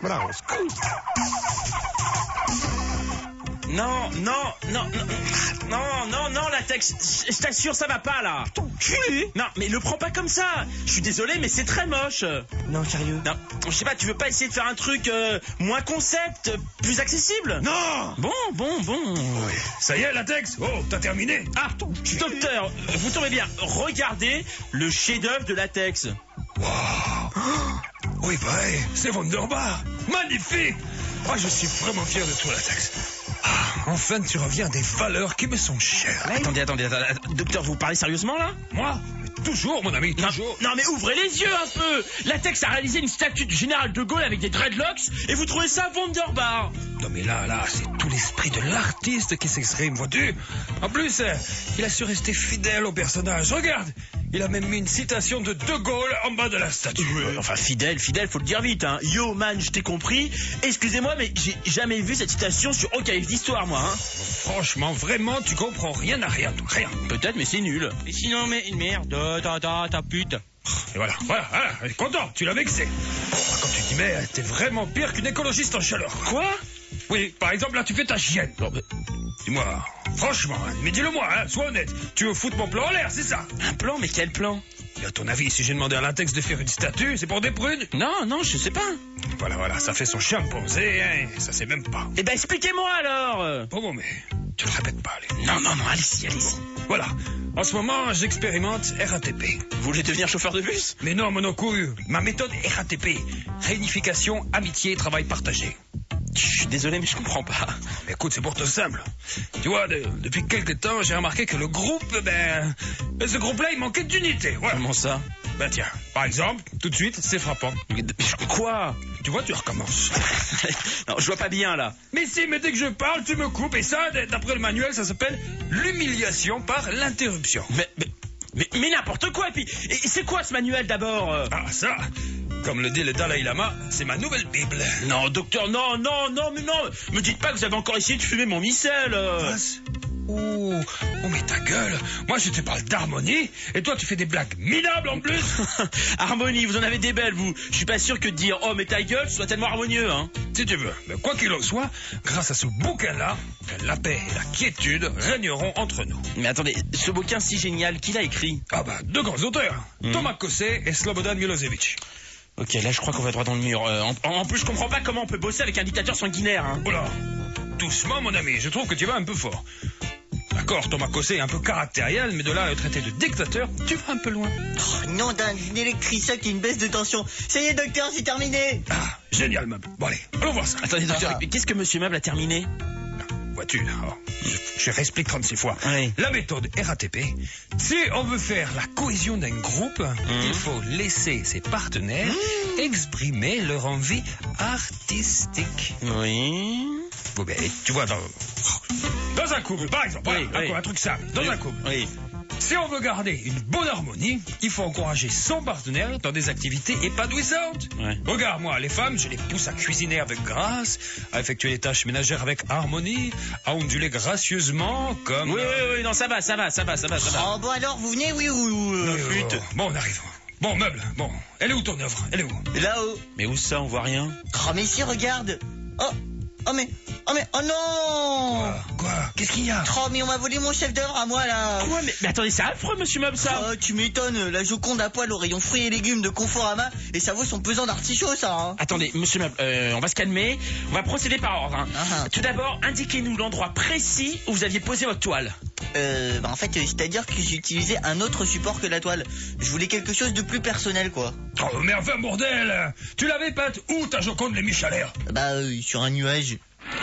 Voilà, on se couche. Non, latex, je t'assure, ça va pas, là. Ton cul. Non, mais le prends pas comme ça. Je suis désolé, mais c'est très moche. Non, sérieux. Non, je sais pas, tu veux pas essayer de faire un truc moins concept, plus accessible? Non. Bon. Oui. Ça y est, latex. Oh, t'as terminé. Ah, docteur, vous tombez bien. Regardez le chef-d'œuvre de latex. Wow. Oui, pareil, c'est Wunderbar. Magnifique. Oh, je suis vraiment fier de toi, latex. Enfin, tu reviens à des valeurs qui me sont chères. Attendez. Docteur, vous parlez sérieusement, là? Moi? Toujours, mon ami, toujours. Non, mais ouvrez les yeux un peu. Latex a réalisé une statue du général de Gaulle avec des dreadlocks et vous trouvez ça Wunderbar? Non, mais là, c'est tout l'esprit de l'artiste qui s'exprime, vois-tu? En plus, il a su rester fidèle au personnage. Regarde, il a même mis une citation de Gaulle en bas de la statue. Enfin, fidèle, faut le dire vite, hein. Yo, man, je t'ai compris. Excusez-moi, mais j'ai jamais vu cette citation sur aucun livre d'histoire, moi, hein. Franchement, vraiment, tu comprends rien à rien, rien. Peut-être, mais c'est nul. Et sinon, mais une merde, ta pute. Et voilà, content, tu l'as vexé. Quand tu dis, mais t'es vraiment pire qu'une écologiste en chaleur. Quoi? Oui, par exemple, là, tu fais ta chienne. Non, mais... Dis-moi, franchement, mais dis-le-moi, sois honnête. Tu veux foutre mon plan en l'air, c'est ça? Un plan? Mais quel plan? Et à ton avis, si j'ai demandé à latex de faire une statue, c'est pour des prudes? Non, je sais pas. Voilà, ça fait son chimpanzé, hein, ça sait même pas. Eh ben, expliquez-moi alors. Bon, mais tu le répètes pas, allez. Non, allez-y. Voilà, en ce moment, j'expérimente RATP. Vous voulez devenir chauffeur de bus? Mais non, monocouille, ma méthode RATP, réunification, amitié, travail partagé. Je suis désolé, mais je comprends pas. Mais écoute, c'est pourtant simple. Tu vois, depuis quelque temps, j'ai remarqué que le groupe, ce groupe-là, il manquait d'unité. Voilà. Comment ça? Tiens, par exemple, tout de suite, c'est frappant. Quoi? Tu vois, tu recommences. Non, je vois pas bien, là. Mais si, mais dès que je parle, tu me coupes. Et ça, d'après le manuel, ça s'appelle l'humiliation par l'interruption. Mais n'importe quoi. Et puis, c'est quoi ce manuel d'abord? Ah, ça, comme le dit le Dalai Lama, c'est ma nouvelle Bible. Non, docteur, non. Me dites pas que vous avez encore essayé de fumer mon micelle. Oh, mais ta gueule. Moi, je te parle d'harmonie, et toi, tu fais des blagues minables en plus. Harmonie, vous en avez des belles, vous. Je suis pas sûr que de dire oh mais ta gueule soit tellement harmonieux, hein. Si tu veux. Mais quoi qu'il en soit, grâce à ce bouquin-là, la paix et la quiétude régneront entre nous. Mais attendez, ce bouquin si génial, qui l'a écrit? Deux grands auteurs, Thomas Kosset et Slobodan Milosevic. Ok, là je crois qu'on va droit dans le mur. En plus, je comprends pas comment on peut bosser avec un dictateur sanguinaire, hein. Oula, doucement mon ami, je trouve que tu vas un peu fort. D'accord, Thomas Kosset est un peu caractériel, mais de là à le traiter de dictateur, tu vas un peu loin. Oh, non, d'une électrichoc et une baisse de tension. Ça y est, docteur, c'est terminé. Ah, génial, Meuble. Bon, allez, allons voir ça. Attendez, docteur, qu'est-ce que Monsieur Meuble a terminé? Vois-tu, je réexplique 36 fois. Oui. La méthode RATP, si on veut faire la cohésion d'un groupe, il faut laisser ses partenaires exprimer leur envie artistique. Oui. Bon, ben, tu vois, dans un couple, par exemple, un truc simple, dans un couple. Oui. Si on veut garder une bonne harmonie, il faut encourager son partenaire dans des activités épanouissantes. Ouais. Regarde, moi, les femmes, je les pousse à cuisiner avec grâce, à effectuer les tâches ménagères avec harmonie, à onduler gracieusement comme... Oui, non, ça va. Oh, bon alors, vous venez, oui ou... flûte. Bon, on arrive. Bon, Meuble, elle est où ton œuvre? Elle est où? Là-haut. Mais où ça, on voit rien? Oh, mais si, regarde. Oh non. Quoi? Qu'est-ce qu'il y a? Oh, mais on m'a volé mon chef d'œuvre à moi, là. Quoi? Mais attendez, c'est affreux, Monsieur Meuble, ça. Oh, tu m'étonnes, la Joconde à poil au rayon fruits et légumes de Conforama, et ça vaut son pesant d'artichaut, ça, hein. Attendez, Monsieur Meuble, on va se calmer. On va procéder par ordre, hein. Tout d'abord, indiquez-nous l'endroit précis où vous aviez posé votre toile. En fait, c'est-à-dire que j'ai utilisé un autre support que la toile. Je voulais quelque chose de plus personnel, quoi. Oh, mais enfin, bordel! Tu l'avais peinte où, ta Joconde les Michalaires? Sur un nuage.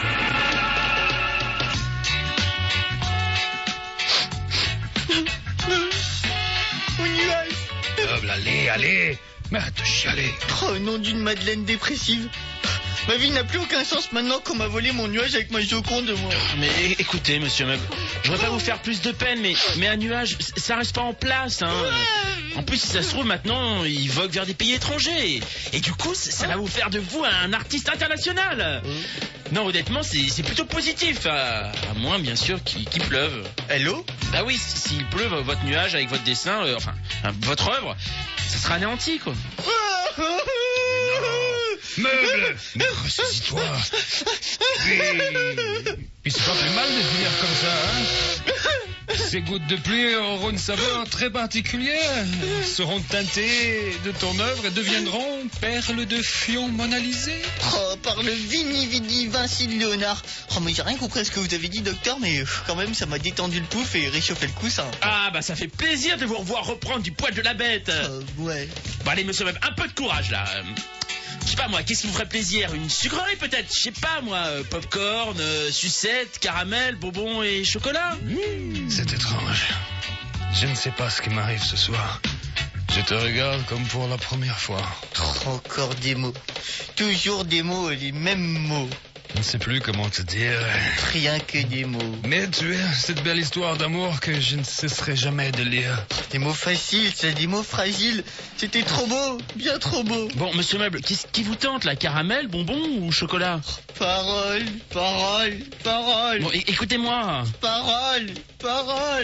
Au nuage. Meuble, allez. Mais arrête de chialer. Oh, nom d'une Madeleine dépressive. Ma vie n'a plus aucun sens maintenant qu'on m'a volé mon nuage avec ma Joconde, moi. Mais écoutez, Monsieur Meuble, je voudrais pas vous faire plus de peine, mais un nuage, ça reste pas en place, hein. En plus, si ça se trouve, maintenant, il vogue vers des pays étrangers. Et du coup, ça va vous faire de vous un artiste international. Non, honnêtement, c'est plutôt positif. À moins, bien sûr, qu'il pleuve. Hello? Bah oui, s'il pleut, votre nuage avec votre dessin, votre œuvre, ça sera anéanti, quoi. Meuble, Mais ressaisis-toi. Puis c'est pas plus mal de finir comme ça, hein? Ces gouttes de pluie auront une saveur très particulière, seront teintées de ton œuvre et deviendront perles de fion monalisées. Oh, par le Vini Vinci de Léonard. Oh, mais j'ai rien compris à ce que vous avez dit, docteur, mais quand même, ça m'a détendu le pouf et réchauffé le coussin. Ah, bah ça fait plaisir de vous revoir reprendre du poil de la bête. Ouais. Bon, allez, monsieur, un peu de courage, là. Je sais pas, moi, qu'est-ce qui vous ferait plaisir? Une sucrerie, peut-être? Je sais pas, moi, popcorn, sucette, caramel, bonbons et chocolat? C'est étrange. Je ne sais pas ce qui m'arrive ce soir. Je te regarde comme pour la première fois. Encore des mots. Toujours des mots, les mêmes mots. Je ne sais plus comment te dire. Rien que des mots. Mais tu es cette belle histoire d'amour que je ne cesserai jamais de lire. Des mots faciles, c'est des mots fragiles. C'était trop beau, bien trop beau. Bon, monsieur Meuble, qu'est-ce qui vous tente, là? Caramel, bonbons ou chocolat? Parole, parole, parole. Bon, écoutez-moi. Parole, parole,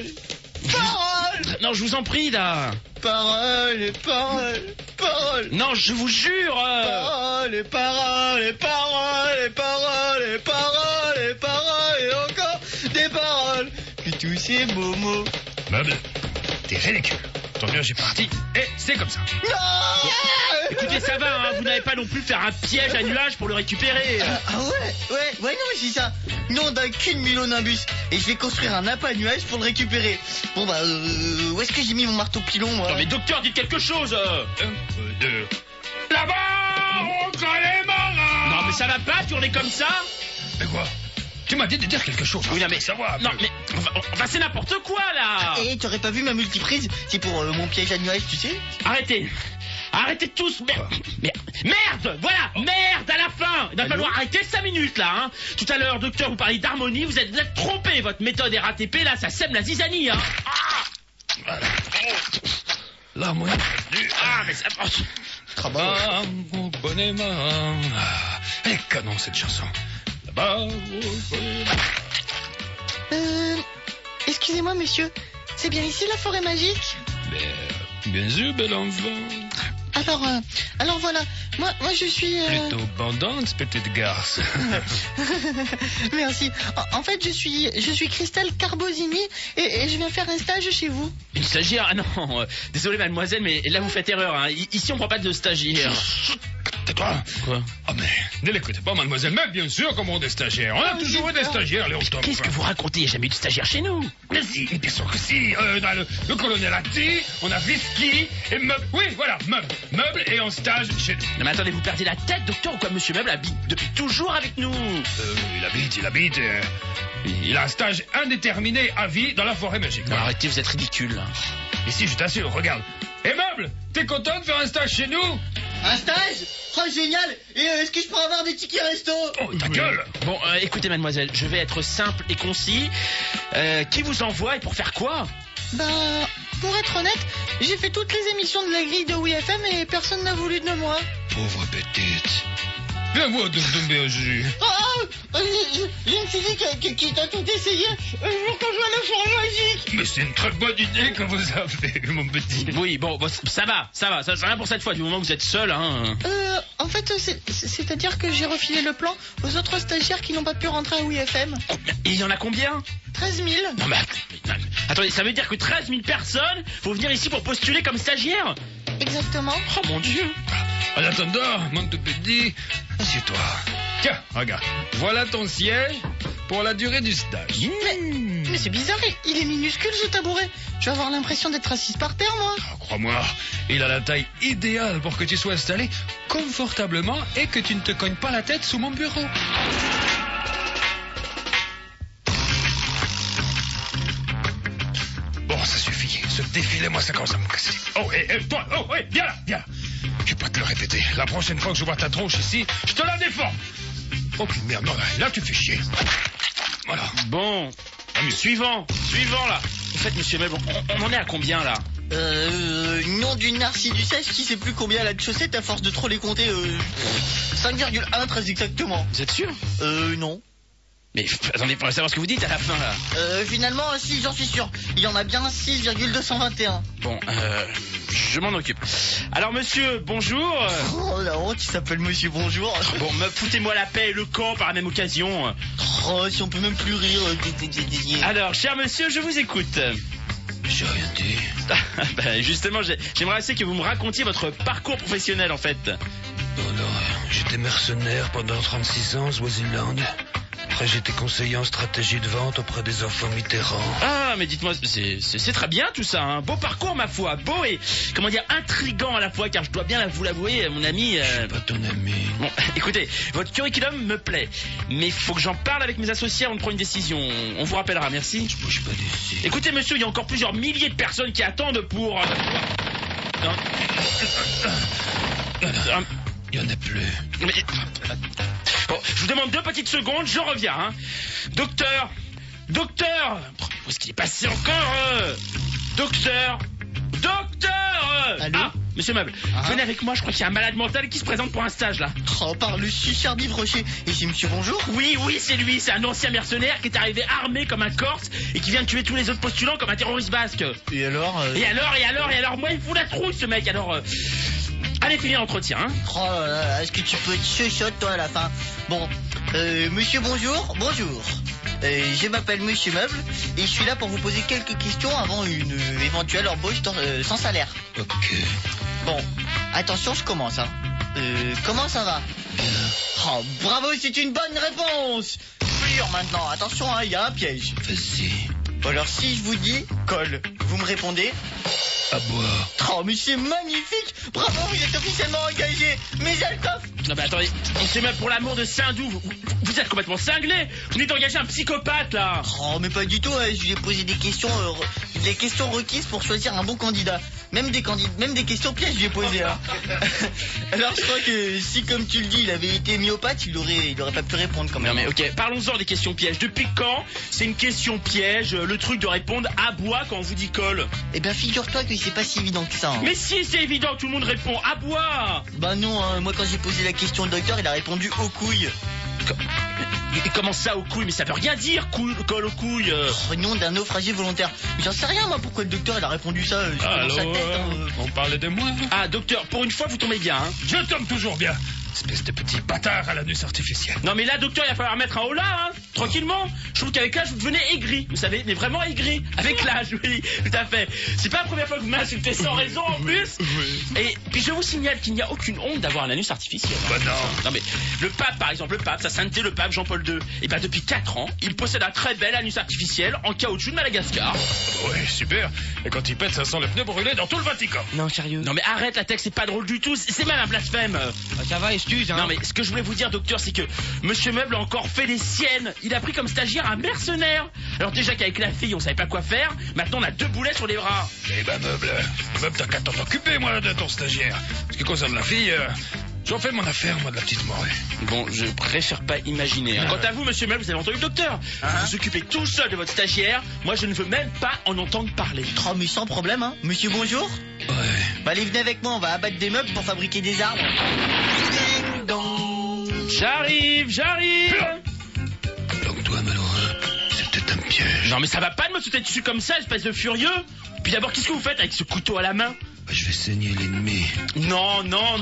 parole. Non, je vous en prie, là. Parole, parole, parole. Non, je vous jure. Parole, parole, parole, parole, parole, parole, et encore des paroles. Que tous ces beaux mots. Meuble, t'es ridicule. Ton nuage est parti et c'est comme ça. Non. Écoutez, ça va, hein, vous n'allez pas non plus faire un piège à nuage pour le récupérer. Ah ouais, non mais c'est ça. Non d'un cul de mulonimbus. Et je vais construire un appât à nuage pour le récupérer. Bon bah, où est-ce que j'ai mis mon marteau pilon, moi? Non mais docteur, dites quelque chose. Un peu de... Là-bas, on connaît marins. Non mais ça va pas, tourner comme ça. Mais quoi? Tu m'as dit de dire quelque chose. Oui, non mais... savoir. Non mais... Enfin, c'est n'importe quoi, là. Et tu aurais pas vu ma multiprise? C'est pour mon piège à nuage, tu sais. Arrêtez. Arrêtez tous. Merde. Voilà. Merde à la fin. Il va falloir arrêter 5 minutes, là. Hein. Tout à l'heure, docteur, vous parliez d'harmonie. Vous êtes trompé. Votre méthode RATP, là, ça sème la zizanie. Hein. L'harmonie. Ah, mais ça... Là-bas, on connaît marin. Elle est canon, cette chanson. Là-bas, on connaît marin. Excusez-moi, monsieur. C'est bien ici la forêt magique? Bien sûr, bel enfant. Alors voilà, moi je suis... Plutôt bandante, petite garce. Merci. En fait, je suis Christelle Carbosini et je viens faire un stage chez vous. Une stagiaire? Ah non, désolé mademoiselle, mais là vous faites erreur. Hein. Ici on prend pas de stagiaire. Tais-toi. Quoi? Ah mais, ne l'écoutez pas, mademoiselle. Mais bien sûr, comme on est des stagiaires. On a toujours eu des stagiaires, Léon Top. Qu'est-ce que vous racontez? Il n'y a jamais eu de stagiaire chez nous. Mais si, bien sûr que si. Dans le colonel Atti, on a whisky et meuble. Oui, voilà, meuble et en stage chez nous. Non mais attendez, vous perdez la tête, docteur, ou quoi? Monsieur Meuble habite depuis toujours avec nous. Il habite. Il a un stage indéterminé à vie dans la forêt magique. Non, arrêtez, vous êtes ridicule. Ici, je t'assure, regarde. Et meuble, t'es content de faire un stage chez nous? Un stage? Oh, génial! Et est-ce que je pourrais avoir des tickets resto? Oh, ta gueule! Bon, écoutez, mademoiselle, je vais être simple et concis. Qui vous envoie et pour faire quoi? Ben, pour être honnête, j'ai fait toutes les émissions de la grille de WeFM et personne n'a voulu de moi. Pauvre petite. Viens voir de tomber au jus. J'ai une fille qui t'a tout essayé. Je veux qu'on joue à la forêt magique. Mais c'est une très bonne idée que vous avez, mon petit. Oui, bon, ça va, ça rien pour cette fois, du moment que vous êtes seul, hein. En fait, c'est-à-dire que j'ai refilé le plan aux autres stagiaires qui n'ont pas pu rentrer à WeFM. Et il y en a combien? 13 000. Non mais attendez, ça veut dire que 13 000 personnes vont venir ici pour postuler comme stagiaires? Exactement. Oh mon Dieu. En attendant, mon tout petit, assieds-toi. Tiens, regarde, voilà ton siège pour la durée du stage. Mais c'est bizarre, il est minuscule ce tabouret. Je vais avoir l'impression d'être assise par terre, moi. Oh, crois-moi, il a la taille idéale pour que tu sois installé confortablement et que tu ne te cognes pas la tête sous mon bureau. Bon, ça suffit. Ce défilé, moi, ça commence à me casser. Oh, toi, viens là. Je vais pas te le répéter. La prochaine fois que je vois ta tronche ici, je te la défends. Oh, merde, non, là, tu fais chier. Voilà. Bon, suivant, là. En fait, monsieur Meuble, on en est à combien, là? Nom d'une narciducesse qui sait plus combien elle a de chaussettes à force de trop les compter. 5,1 très exactement. Vous êtes sûr? Non. Mais attendez, pour savoir ce que vous dites à la fin là. Finalement, si, j'en suis sûr. Il y en a bien 6,221. Bon, je m'en occupe. Alors monsieur, bonjour. Oh la honte, il s'appelle Monsieur Bonjour. Bon, foutez-moi la paix et le camp par la même occasion. Oh, si on peut même plus rire. Alors, cher monsieur, je vous écoute. J'ai rien dit. Ben, justement, j'aimerais assez que vous me racontiez votre parcours professionnel en fait. Bon, alors, j'étais mercenaire pendant 36 ans, Swaziland. Après, j'étais conseiller en stratégie de vente auprès des enfants Mitterrand. Ah, mais dites-moi, c'est très bien tout ça, hein. Beau parcours ma foi, beau et, comment dire, intriguant à la fois, car je dois bien vous l'avouer, mon ami... Je suis pas ton ami. Bon, écoutez, votre curriculum me plaît, mais il faut que j'en parle avec mes associés avant de prendre une décision. On vous rappellera, merci. Je bouge pas d'ici. Écoutez monsieur, il y a encore plusieurs milliers de personnes qui attendent pour... Non. Il y en a plus. Mais... Bon, je vous demande 2 petites secondes, je reviens, hein. Docteur, où est-ce qu'il est passé encore Docteur. Allô? Ah, monsieur Meuble, venez avec moi, je crois qu'il y a un malade mental qui se présente pour un stage là. Oh, par le super Rocher. Et c'est Monsieur Bonjour? Oui, c'est lui, c'est un ancien mercenaire qui est arrivé armé comme un Corse et qui vient de tuer tous les autres postulants comme un terroriste basque. Et alors Et alors, moi il me fout la trouille ce mec, alors... Allez, finir l'entretien, hein. Oh là là, est-ce que tu peux être chuchote toi à la fin? Bon, Monsieur Bonjour. Je m'appelle Monsieur Meuble et je suis là pour vous poser quelques questions avant une éventuelle embauche sans salaire. Ok. Bon, attention, je commence, hein. Comment ça va? Oh, bravo, c'est une bonne réponse. Pure maintenant, attention, hein, il y a un piège. Vas-y. Alors si je vous dis colle, vous me répondez? À boire. Oh mais c'est magnifique. Bravo, vous êtes officiellement engagé. Mais j'ai le coffre. Non mais attendez, c'est même pour l'amour de Saint-Doux, vous êtes complètement cinglé. Vous venez d'engager un psychopathe là. Oh mais pas du tout, hein. Je lui ai posé des questions requises pour choisir un bon candidat. Même des questions pièges je lui ai posées, hein. Alors je crois que si comme tu le dis il avait été myopathe, il aurait pas pu répondre quand même. Non mais ok, parlons-en des questions pièges. Depuis quand c'est une question piège, le truc de répondre à bois quand on vous dit colle? Eh bien figure-toi que c'est pas si évident que ça, hein. Mais si c'est évident, tout le monde répond à bois. Bah non, hein. Moi quand j'ai posé la question au docteur, il a répondu aux couilles. Et comment ça aux couilles? Mais ça veut rien dire, colle aux couilles. Oh, nom d'un naufragé volontaire. Mais j'en sais rien moi pourquoi le docteur il a répondu ça. Allô, dans sa tête, hein. on parlait de moi. Ah docteur, pour une fois vous tombez bien, hein. Je tombe toujours bien. Espèce de petit bâtard à l'anus artificiel. Non mais là docteur il va falloir mettre un holà, hein. Tranquillement. Je trouve qu'avec l'âge vous devenez aigri, vous savez, mais vraiment aigri. Avec l'âge, oui, tout à fait. C'est pas la première fois que vous m'insultez sans raison en plus. Et puis je vous signale qu'il n'y a aucune honte d'avoir un anus artificiel. Bah non. Non mais le pape par exemple, sa sainteté le pape Jean-Paul II, et ben depuis 4 ans, il possède un très bel anus artificiel en caoutchouc de Madagascar. Oui, super. Et quand il pète, ça sent le pneu brûlé dans tout le Vatican. Non sérieux. Non mais arrête la texte, c'est pas drôle du tout, c'est même un blasphème. Ça va, excuse, hein. Non mais ce que je voulais vous dire docteur, c'est que Monsieur Meuble a encore fait les siennes. Il a pris comme stagiaire un mercenaire. Alors déjà qu'avec la fille on savait pas quoi faire, maintenant on a 2 boulets sur les bras. Eh ben Meuble, t'as qu'à t'en occuper moi de ton stagiaire. Ce qui concerne la fille, j'en fais mon affaire moi de la petite morée. Bon, je préfère pas imaginer, hein. Quant à vous Monsieur Meuble, vous avez entendu le docteur. Vous vous occupez tout seul de votre stagiaire. Moi je ne veux même pas en entendre parler. Oh mais sans problème, hein. Monsieur Bonjour. Ouais. Bah allez, venez avec moi, on va abattre des meubles pour fabriquer des arbres. Ding dong. J'arrive. Bloque-toi malheureux, c'est peut-être un piège. Non mais ça va pas de me sauter dessus comme ça, espèce de furieux. Puis d'abord, qu'est-ce que vous faites avec ce couteau à la main? Je vais saigner l'ennemi. Non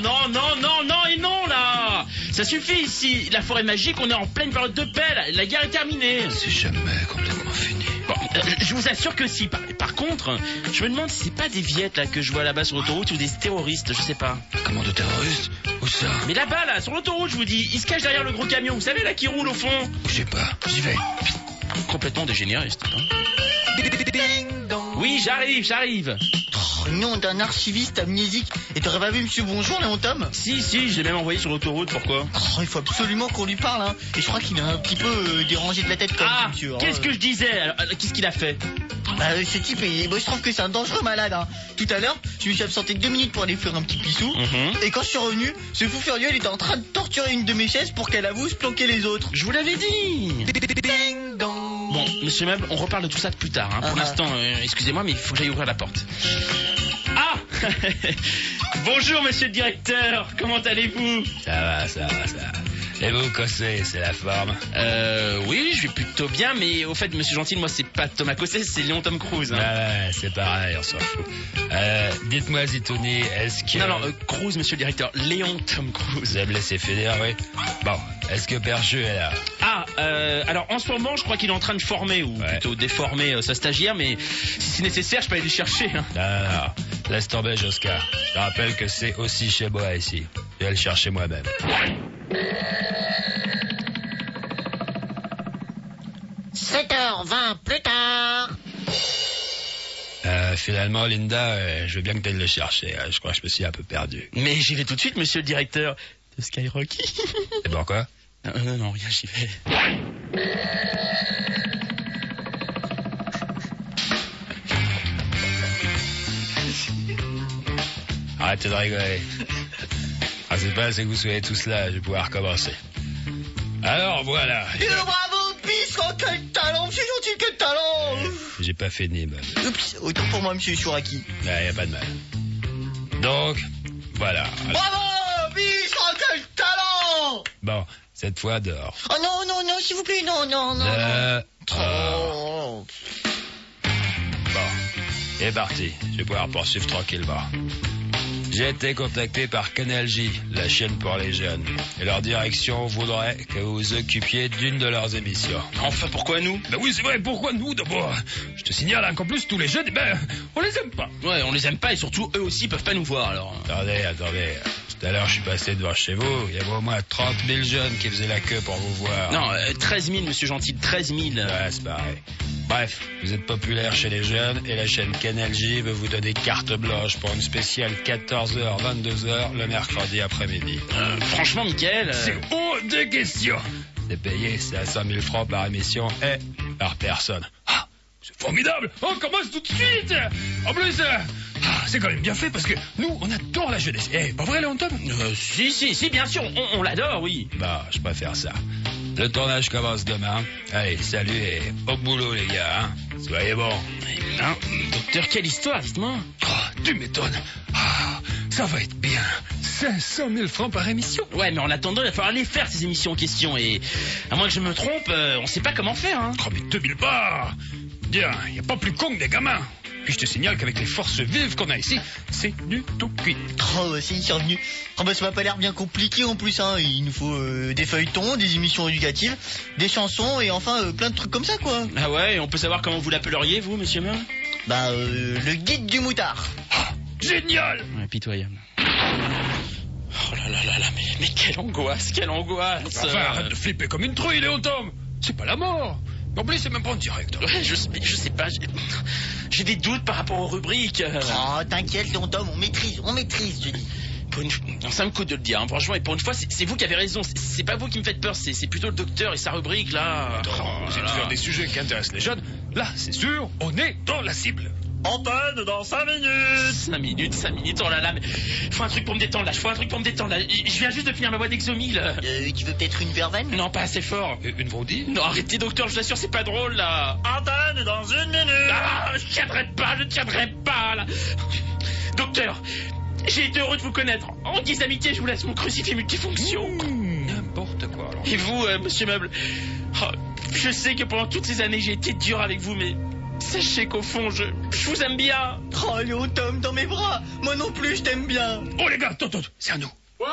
et non là. Ça suffit ici, la forêt magique, on est en pleine période de paix, la guerre est terminée. C'est jamais complètement fini. Bon, je vous assure que si. Par contre, je me demande si c'est pas des viettes là que je vois là-bas sur l'autoroute ou des terroristes, je sais pas. Comment de terroristes? Où ça? Mais là-bas là, sur l'autoroute, je vous dis, ils se cachent derrière le gros camion, vous savez là qui roule au fond. Je sais pas, j'y vais. Complètement dégénéré, c'est hein. Ding dong. Oui, j'arrive. Oh, nom d'un archiviste amnésique. Et t'aurais pas vu Monsieur Bonjour, Léon Tom? Si, je l'ai même envoyé sur l'autoroute, pourquoi? Oh, il faut absolument qu'on lui parle, hein. Et je crois qu'il est un petit peu dérangé de la tête comme Ah, monsieur. qu'est-ce que je disais? Alors, qu'est-ce qu'il a fait? Ce type, moi, je trouve que c'est un dangereux malade, hein. Tout à l'heure, je me suis absenté 2 minutes pour aller faire un petit pissou. Et quand je suis revenu, ce fou furieux, il était en train de torturer une de mes chaises pour qu'elle avoue se planquer les autres. Je vous l'avais dit. Ding dong. Bon, Monsieur Meuble, on reparle de tout ça plus tard, hein. Pour l'instant, excusez-moi, mais il faut que j'aille ouvrir la porte. Ah Bonjour Monsieur le directeur, comment allez-vous? Ça va. Et vous, Cossé, c'est la forme? Oui, je vais plutôt bien, mais au fait, monsieur Gentil, moi, c'est pas Thomas Cossé, c'est Léon Tom Cruise. Hein. Ouais, c'est pareil, on s'en fout. Dites-moi, Zitouni, est-ce que... Non, Cruise, monsieur le directeur, Léon Tom Cruise. Vous avez laissé Fédère, oui. Bon, est-ce que Percheux est là? Ah, alors en ce moment, je crois qu'il est en train de former, ou plutôt déformer sa stagiaire, mais si c'est nécessaire, je peux aller le chercher. Hein. Non, laisse tomber, Joscar. Je rappelle que c'est aussi chez moi ici. Je vais le chercher moi-même. 7h20 plus tard. Finalement, Linda, je veux bien que tu ailles le chercher. Je crois que je me suis un peu perdu. Mais j'y vais tout de suite, monsieur le directeur de Skyrock. Et pourquoi? Non, rien, j'y vais. Arrêtez de rigoler. Ah, c'est pas, c'est que vous soyez tous là, je vais pouvoir recommencer. Alors, voilà. Bravo, Bis, oh, quel talent, monsieur Gentil, quel talent. J'ai pas fait de nez, man. Oups, autant pour moi, monsieur Chouraki. Y a pas de mal. Donc, voilà. Bravo, Bis, oh, quel talent. Bon, cette fois, dehors. Oh non, s'il vous plaît, non. Dehors. Bon, c'est parti. Je vais pouvoir poursuivre tranquillement. J'ai été contacté par Canal J, la chaîne pour les jeunes. Et leur direction voudrait que vous vous occupiez d'une de leurs émissions. Enfin, pourquoi nous? Ben oui, c'est vrai, pourquoi nous d'abord? Je te signale qu'en plus, tous les jeunes, on les aime pas. Ouais, on les aime pas et surtout, eux aussi peuvent pas nous voir, alors. Attendez. Tout à l'heure, je suis passé devant chez vous. Il y avait au moins 30 000 jeunes qui faisaient la queue pour vous voir. Non, 13 000, monsieur Gentil, 13 000. Ouais, c'est pareil. Bref, vous êtes populaire chez les jeunes et la chaîne Canal J veut vous donner carte blanche pour une spéciale 14h, 22h le mercredi après-midi. Franchement, Mickaël... C'est hors de question. C'est payé, c'est à 100 000 francs par émission et par personne. Ah, c'est formidable. On commence tout de suite. En plus, c'est quand même bien fait parce que nous, on adore la jeunesse. Pas vrai, Léon Tom? Si, bien sûr, on l'adore, oui. Bah, je préfère ça. Le tournage commence demain. Allez, salut et au boulot, les gars. Hein. Soyez bons. Hein, docteur, quelle histoire, dites-moi. Oh, tu m'étonnes. Ça va être bien. 500 000 francs par émission. Ouais, mais en attendant, il va falloir les faire, ces émissions en question. Et à moins que je me trompe, on sait pas comment faire. Hein. Oh, mais 2000 bars. Bien, y a pas plus con que des gamins. Puis je te signale qu'avec les forces vives qu'on a ici, c'est du tout cuit. Oh, c'est survenu. Oh, bah, ça m'a pas l'air bien compliqué en plus, hein. Il nous faut des feuilletons, des émissions éducatives, des chansons et enfin plein de trucs comme ça, quoi. Ah ouais, et on peut savoir comment vous l'appelleriez, vous, monsieur Meur? Bah, le guide du moutard. Génial. Ouais, pitoyable. Oh là, mais quelle angoisse. Enfin, arrête de flipper comme une trouille, Léon Tom. C'est pas la mort. En plus, c'est même pas en direct. Ouais, je sais pas, j'ai des doutes par rapport aux rubriques. Oh, t'inquiète, Léon Tom, on maîtrise, je dis. Ça me coûte de le dire, hein, franchement, et pour une fois, c'est vous qui avez raison. C'est pas vous qui me faites peur, c'est plutôt le docteur et sa rubrique, là. Vous êtes sur des sujets qui intéressent les jeunes. Là, c'est sûr, on est dans la cible. Antenne dans 5 minutes. 5 minutes, oh là là, mais faut un truc pour me détendre là, Je viens juste de finir ma voix d'exomile. Tu veux peut-être une verveine? Non, pas assez fort. Une vraudie? Non, arrêtez, docteur, je vous assure, c'est pas drôle, là. Antenne dans 1 minute. Ah, je tiendrai pas, là. Docteur, j'ai été heureux de vous connaître. En guise d'amitié, je vous laisse mon crucifix multifonction. N'importe quoi, alors. Et vous, monsieur Meuble, je sais que pendant toutes ces années, j'ai été dur avec vous, mais... Sachez qu'au fond, je vous aime bien. Oh, Léon Tom, dans mes bras. Moi non plus, je t'aime bien. Oh, les gars, attends, c'est à nous. Ouais.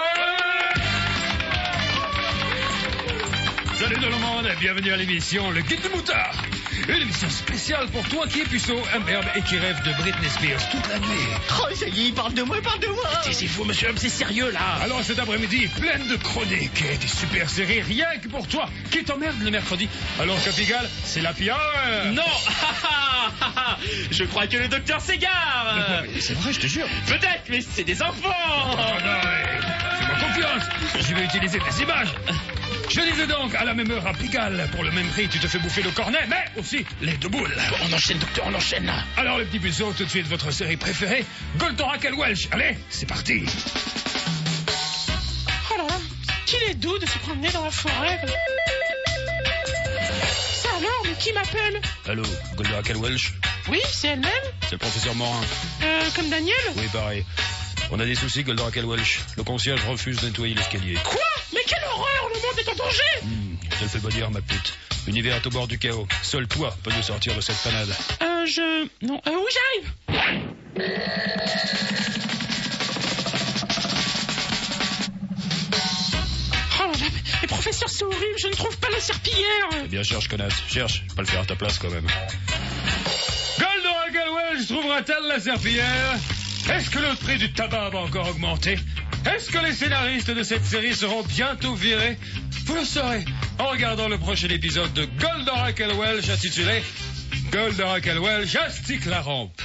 Salut tout le monde, bienvenue à l'émission Le Guide du Moutard. Une émission spéciale pour toi qui es puceau, imberbe et qui rêve de Britney Spears toute la nuit. Oh, ça y est, parle de moi. Taisez-vous, monsieur Homme, c'est sérieux, là. Alors cet après-midi, pleine de chroniques et des super séries, rien que pour toi, qui t'emmerde le mercredi. Alors Capigal, c'est la pire. Non. Je crois que le docteur s'égare. C'est vrai, je te jure. Peut-être, mais c'est des enfants. Fais-moi confiance, je vais utiliser des images. Je disais donc, à la même heure à Pigalle, pour le même prix, tu te fais bouffer le cornet, mais aussi les deux boules. On enchaîne, docteur, on enchaîne, là. Alors, les petits puceaux, tout de suite, votre série préférée, Golden Raquel Welch. Allez, c'est parti. Oh là là, qu'il est doux de se promener dans la forêt. Ça alors, mais qui m'appelle? Allô, Golden Raquel Welch? Oui, c'est elle-même. C'est le professeur Morin. Comme Daniel? Oui, pareil. On a des soucis, Goldorak Welsh. Le concierge refuse de nettoyer l'escalier. Quoi? Mais quelle horreur! Le monde est en danger! Je le fais pas dire, ma pute. L'univers est au bord du chaos. Seul toi peux nous sortir de cette panade. Non, oui, j'arrive! Oh là là, mais professeur, c'est horrible, je ne trouve pas la serpillière! Eh bien, cherche, connasse. Cherche. Je vais pas le faire à ta place, quand même. Goldorak Welsh trouvera-t-elle la serpillière? Est-ce que le prix du tabac va encore augmenter? Est-ce que les scénaristes de cette série seront bientôt virés? Vous le saurez en regardant le prochain épisode de Goldorak Welsh intitulé Goldorak Welsh astique la rampe.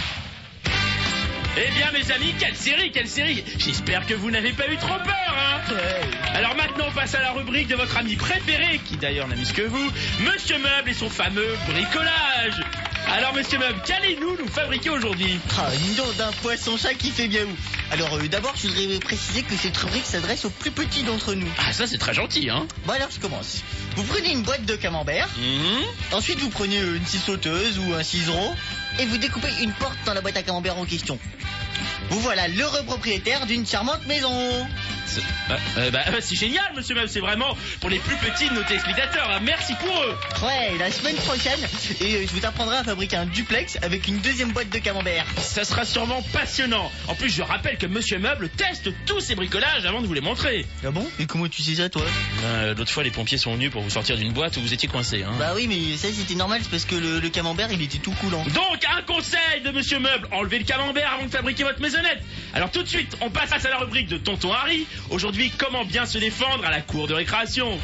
Eh bien, mes amis, quelle série! J'espère que vous n'avez pas eu trop peur, hein. Alors maintenant, on passe à la rubrique de votre ami préféré, qui d'ailleurs n'a mis ce que vous, Monsieur Meuble et son fameux bricolage. Alors, Monsieur Meuble, qu'allez-nous nous fabriquer aujourd'hui? Une dent d'un poisson-chat qui fait bien où. Alors, d'abord, je voudrais préciser que cette rubrique s'adresse aux plus petits d'entre nous. Ah, ça, c'est très gentil, hein. Bon, alors, je commence. Vous prenez une boîte de camembert. Ensuite, vous prenez une scie sauteuse ou un ciseau et vous découpez une porte dans la boîte à camembert en question. Vous voilà l'heureux propriétaire d'une charmante maison. C'est génial, Monsieur Meuble, c'est vraiment pour les plus petits de nos téléspectateurs, hein. Merci pour eux. Ouais, la semaine prochaine, je vous apprendrai à fabriquer un duplex avec une deuxième boîte de camembert. Ça sera sûrement passionnant. En plus, je rappelle que Monsieur Meuble teste tous ses bricolages avant de vous les montrer. Ah bon? Et comment tu sais ça, toi? L'autre fois, les pompiers sont venus pour vous sortir d'une boîte où vous étiez coincé, hein. Bah oui, mais ça c'était normal, c'est parce que le camembert il était tout coulant. Donc, un conseil de Monsieur Meuble, enlevez le camembert avant de fabriquer votre maisonnette. Alors tout de suite, on passe à la rubrique de Tonton Harry. Aujourd'hui, comment bien se défendre à la cour de récréation.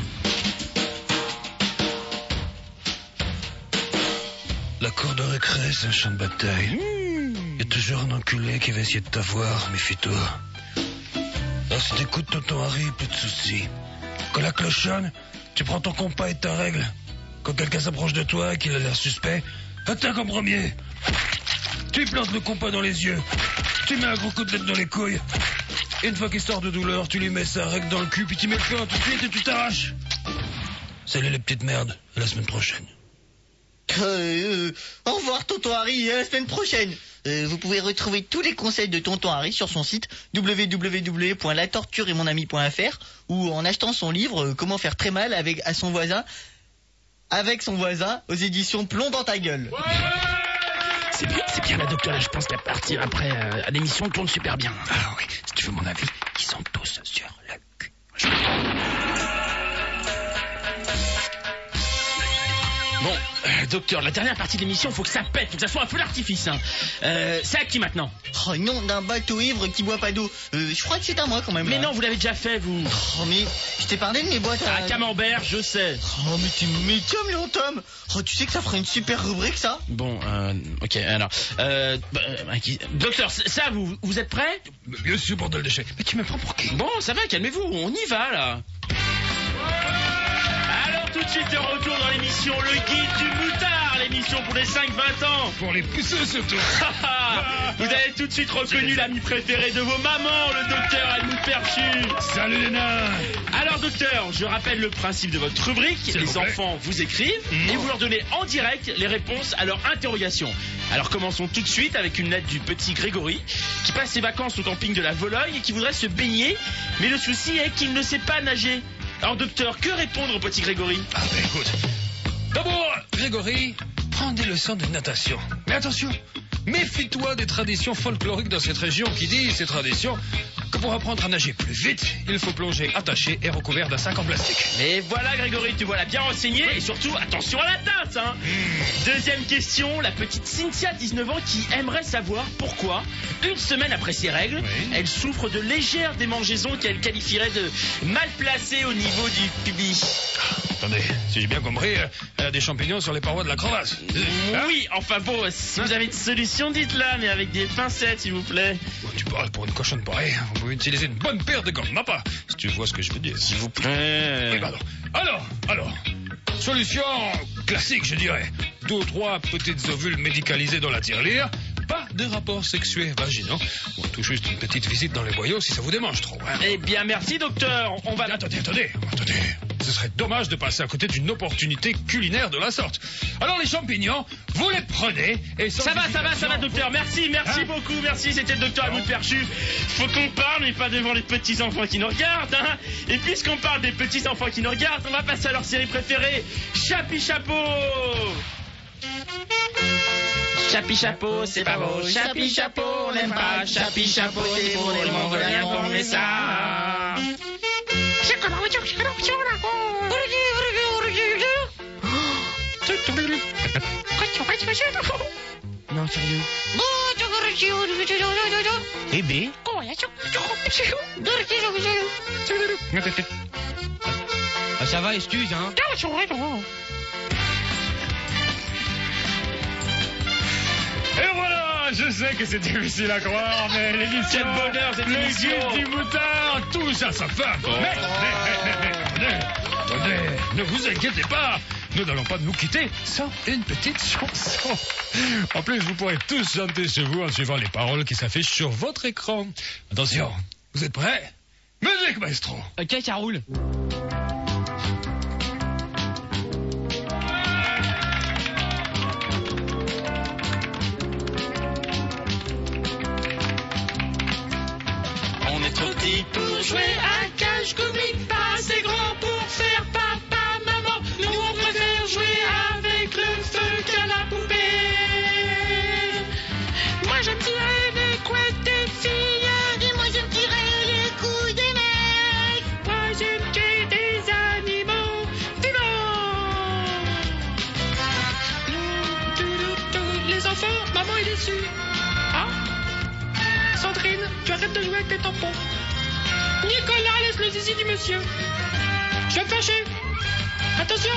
La cour de récré, c'est un champ de bataille. Il y a toujours un enculé qui va essayer de t'avoir, méfie-toi. Alors si t'écoutes Tonton Harry, plus de soucis. Quand la cloche sonne, tu prends ton compas et ta règle. Quand quelqu'un s'approche de toi et qu'il a l'air suspect, attaque en premier. Tu lui plantes le compas dans les yeux. Tu mets un gros coup de tête dans les couilles. Et une fois qu'il sort de douleur, tu lui mets sa règle dans le cul, puis tu mets le feu tout de suite et tu t'arraches. Salut les petites merdes, à la semaine prochaine. Au revoir Tonton Harry, à la semaine prochaine. Vous pouvez retrouver tous les conseils de Tonton Harry sur son site www.latortureetmonami.fr ou en achetant son livre Comment faire très mal avec son voisin aux éditions Plomb dans ta gueule. C'est bien la docteur, là, je pense qu'à partir après, à l'émission, on tourne super bien. Ah oui, si tu veux mon avis, ils sont tous sur le cul. Bon, docteur, la dernière partie de l'émission, faut que ça pète, faut que ça soit un feu d'artifice, hein. C'est à qui maintenant? Oh non, d'un bateau ivre qui boit pas d'eau. Je crois que c'est à moi quand même. Mais là. non, vous l'avez déjà fait, vous. Oh mais, je t'ai parlé de mes boîtes à... camembert, je sais. Oh mais tu m'étonnes, Léon Tom. Oh tu sais que ça ferait une super rubrique ça. Bon, ok, alors... docteur, ça, vous êtes prêt? Bien sûr, bordel de chien. Mais tu me prends pour qui? Bon, ça va, calmez-vous, on y va, là. Tout de suite de retour dans l'émission Le Guide du Moutard, l'émission pour les 5-20 ans. Pour les pousseux surtout. Vous avez tout de suite reconnu l'ami préféré de vos mamans, le docteur Helmut Perchu. Salut les nains. Alors docteur, je rappelle le principe de votre rubrique. Les enfants vous écrivent et vous leur donnez en direct les réponses à leurs interrogations. Alors commençons tout de suite avec une lettre du petit Grégory qui passe ses vacances au camping de la Vologne et qui voudrait se baigner, mais le souci est qu'il ne sait pas nager. Alors docteur, que répondre au petit Grégory? Ah ben écoute, d'abord, Grégory, prends des leçons de natation. Mais attention, méfie-toi des traditions folkloriques dans cette région qui disent, ces traditions, que pour apprendre à nager plus vite, il faut plonger attaché et recouvert d'un sac en plastique. Et voilà Grégory, tu voilà bien renseigné et surtout attention à la tasse, hein. Deuxième question, la petite Cynthia, 19 ans, qui aimerait savoir pourquoi, une semaine après ses règles, elle souffre de légères démangeaisons qu'elle qualifierait de mal placées au niveau du pubis. Attendez, si j'ai bien compris, elle a des champignons sur les parois de la crevasse. Oui, enfin bon, si vous avez une solution, dites-la, mais avec des pincettes, s'il vous plaît. Bon, tu parles pour une cochonne pareille, vous pouvez utiliser une bonne paire de gants Mappa, si tu vois ce que je veux dire. S'il vous plaît. Oui, pardon. Alors, solution classique, je dirais. 2 ou 3 petites ovules médicalisées dans la tirelire. Pas de rapports sexuels vaginaux. Bon, tout juste une petite visite dans les boyaux si ça vous démange trop. Hein. Eh bien, merci, docteur. On va... Attendez. Ce serait dommage de passer à côté d'une opportunité culinaire de la sorte. Alors les champignons, vous les prenez et... Ça va, docteur. Merci beaucoup, merci. C'était le docteur Helmut Perchu. Faut qu'on parle, mais pas devant les petits-enfants qui nous regardent, hein. Et puisqu'on parle des petits-enfants qui nous regardent, on va passer à leur série préférée, Chapi Chapeau. Chapi Chapeau, c'est pas beau. Chapi Chapeau, on n'aime pas. Chapi Chapeau, c'est pour les Mongoliens qu'on met ça. Non, sérieux. Eh ben. Ah, ça va, excuse, hein. Et voilà, je sais que c'est difficile à croire, mais l'émission, Quel bonheur, cette le émission. guide du moutard, tout ça, ça fait. Attendez, ne vous inquiétez pas, nous n'allons pas nous quitter sans une petite chanson. En plus, vous pourrez tous chanter chez vous en suivant les paroles qui s'affichent sur votre écran. Attention, vous êtes prêts? Musique, maestro. Ok, ça roule. On est trop petit pour jouer à cache-coubie, pas assez grand pour faire papa, maman. Nous on préfère jouer avec le feu qu'à la poupée. Moi je me tirais les couettes des filles, et moi je me tirais les couilles des mecs. Moi je me tue des animaux vivants. Les enfants, maman est déçue. Hein? Sandrine, tu arrêtes de jouer avec tes tampons. Nicolas, laisse le zizi du monsieur. Je vais me fâcher. Attention.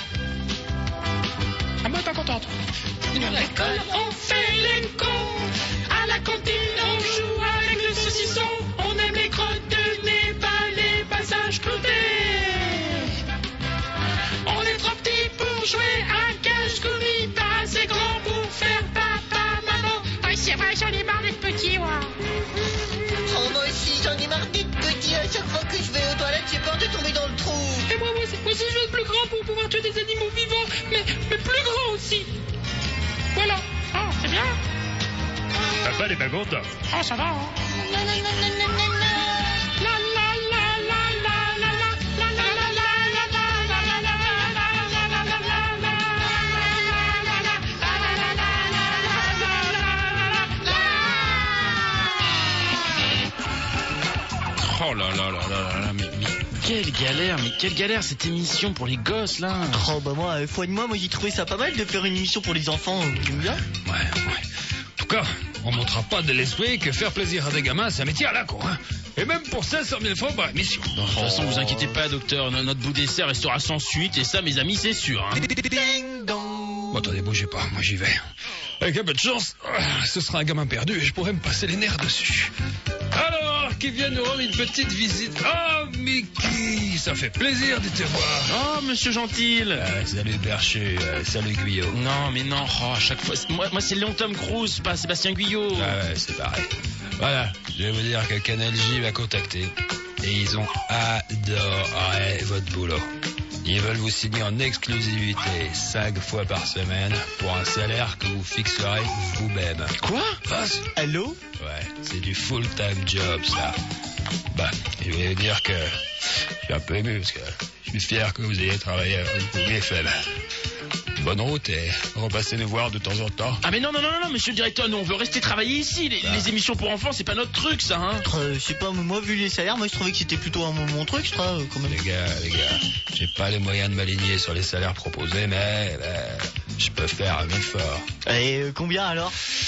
Ah, moi, pas contente. À l'école, on fait les cons. À la cantine, on joue avec le saucisson. On aime les crottes de nez, pas les passages cloutés. On est trop petit pour jouer à cache-coubie, pas assez grand pour faire papa, maman. Ah, c'est vrai, j'en ai marre d'être petit, moi. Oh, moi aussi, j'en ai marre d'être petit. À chaque fois que je vais aux toilettes, j'ai peur de tomber dans le trou. Et moi aussi, je veux être plus grand pour pouvoir tuer des animaux vivants, mais plus grand aussi. Voilà. Ah, c'est bien. Papa n'est pas content. Ah, ça va, hein. La la la la la la la la Oh là là là là là, mais quelle galère cette émission pour les gosses là. Oh, bah moi, foi de moi, j'ai trouvé ça pas mal de faire une émission pour les enfants. J'aime bien. Ouais. En tout cas, on ne montrera pas de l'esprit que faire plaisir à des gamins, c'est un métier à la con, hein. Et même pour 500 000 francs par émission. De toute façon, vous inquiétez pas, docteur, notre bout d'essai restera sans suite, et ça, mes amis, c'est sûr. Hein. Ding dong. Bon, attendez, bougez pas, moi j'y vais. Avec un peu de chance, ce sera un gamin perdu et je pourrais me passer les nerfs dessus. Alors, qui vient nous rendre une petite visite. Oh, Mickey, ça fait plaisir de te voir. Oh, monsieur Gentil. Salut Perchu, salut Guyot. Non, mais non, à chaque fois. Moi c'est Léon Tom Cruise, pas Sébastien Guyot. Ouais, c'est pareil. Voilà, je vais vous dire que Canal J m'a contacté et ils ont adoré votre boulot. Ils veulent vous signer en exclusivité 5 fois par semaine pour un salaire que vous fixerez vous-même. Quoi? Face? Allô? Ouais, c'est du full-time job, ça. Bah, je vais vous dire que je suis un peu ému parce que je suis fier que vous ayez travaillé avec BFM. Bonne route et repassez nous voir de temps en temps. Ah mais non, monsieur le directeur, nous on veut rester travailler ici. Les émissions pour enfants, c'est pas notre truc, ça, hein. Je sais pas, moi, vu les salaires, moi, je trouvais que c'était plutôt mon truc, je crois, quand même. Les gars, j'ai pas les moyens de m'aligner sur les salaires proposés, mais je peux faire un effort. Et combien, alors?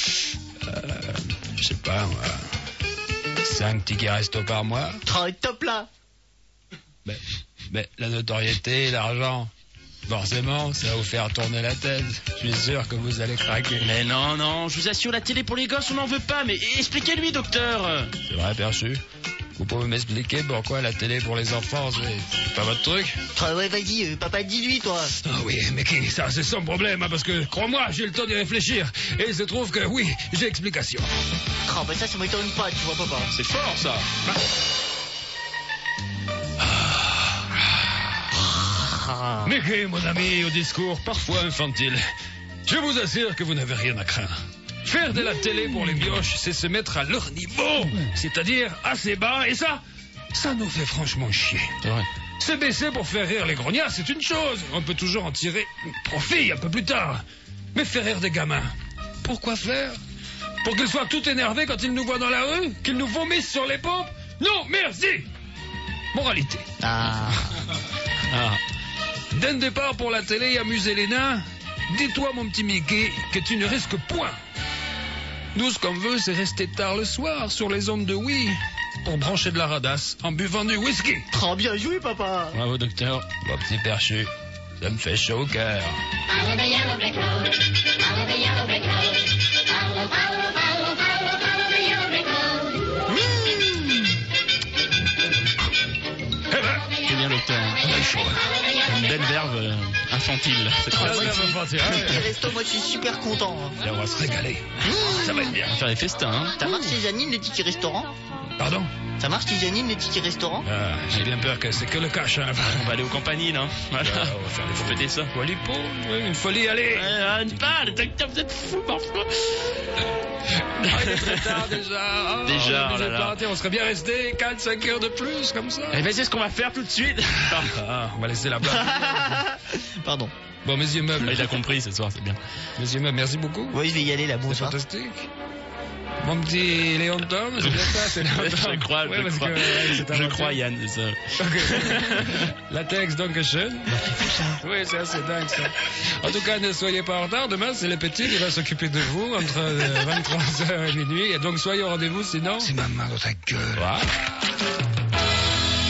Je sais pas, moi. 5 tickets resto par mois. Top là. Mais la notoriété, l'argent, forcément, ça va vous faire tourner la tête. Je suis sûr que vous allez craquer. Mais non, je vous assure, la télé pour les gosses, on n'en veut pas. Mais expliquez-lui, docteur. C'est vrai, Perchu? Vous pouvez m'expliquer pourquoi la télé pour les enfants, c'est pas votre truc? Ouais, vas-y, papa, dis-lui, toi. Ah oui, mais qui, ça, c'est son problème, hein, parce que, crois-moi, j'ai le temps d'y réfléchir. Et il se trouve que, oui, j'ai explication. Bah ça m'étonne pas, tu vois, papa. C'est fort, ça. Mais que, mon ami, au discours parfois infantile, je vous assure que vous n'avez rien à craindre. Faire de la télé pour les mioches, c'est se mettre à leur niveau, c'est-à-dire assez bas, et ça nous fait franchement chier. C'est vrai. Se baisser pour faire rire les grognards, c'est une chose. On peut toujours en tirer profit un peu plus tard. Mais faire rire des gamins, pourquoi faire? Pour qu'ils soient tout énervés quand ils nous voient dans la rue? Qu'ils nous vomissent sur les pompes? Non, merci. Moralité. Ah. D'un départ pour la télé et amuser les nains, dis-toi, mon petit Mickey, que tu ne risques point. Nous, ce qu'on veut, c'est rester tard le soir sur les ondes de Wii pour brancher de la radasse en buvant du whisky. Trop bien joué, papa. Bravo, docteur. Mon petit perchu, ça me fait chaud au cœur. Follow the yellow brick road. Follow the yellow brick road. Follow, follow, follow, follow, follow the yellow brick road. Eh ben, C'est bien, docteur. on a chaud. Une belle verve infantile. C'est Ah, trop ouais, sexy. on va faire, Le petit ouais. resto, moi, je suis super content. Et on va se régaler. Ça va être bien. On va faire des festins, hein. Ça marche chez Janine, les tickets restaurants? Pardon? Ça marche chez Janine, les tickets restaurants? Ah, j'ai bien peur que c'est que le cash, hein. On va aller aux compagnies, là. Voilà. Ah, on va faire des Faut fêter ça. folie pour une folie, allez. Le docteur, vous êtes fou parfois. Ah, il est très tard déjà. Ah, Déjà, on est oh là obligé de là. partir. On serait bien resté 4-5 heures de plus, comme ça. Eh ben, c'est ce qu'on va faire tout de suite. Ah, on va laisser la blague. Pardon. Bon, messieurs meubles. Il a compris ce soir, c'est bien. Messieurs meubles, merci beaucoup. Oui, je vais y aller là, C'est bonsoir. fantastique. Mon petit Léon Tom, c'est bien ça, c'est Léon Tom. Je crois, Ouais, je parce crois. que, ouais, c'est un Je rappel. crois, Yann, c'est ça. Ok. Latex, donc schön. Oui, c'est assez dingue ça. En tout cas, ne soyez pas en retard. Demain, c'est le petit qui va s'occuper de vous entre 23h et minuit. Et donc, soyez au rendez-vous, sinon. C'est ma main dans ta gueule. Voilà.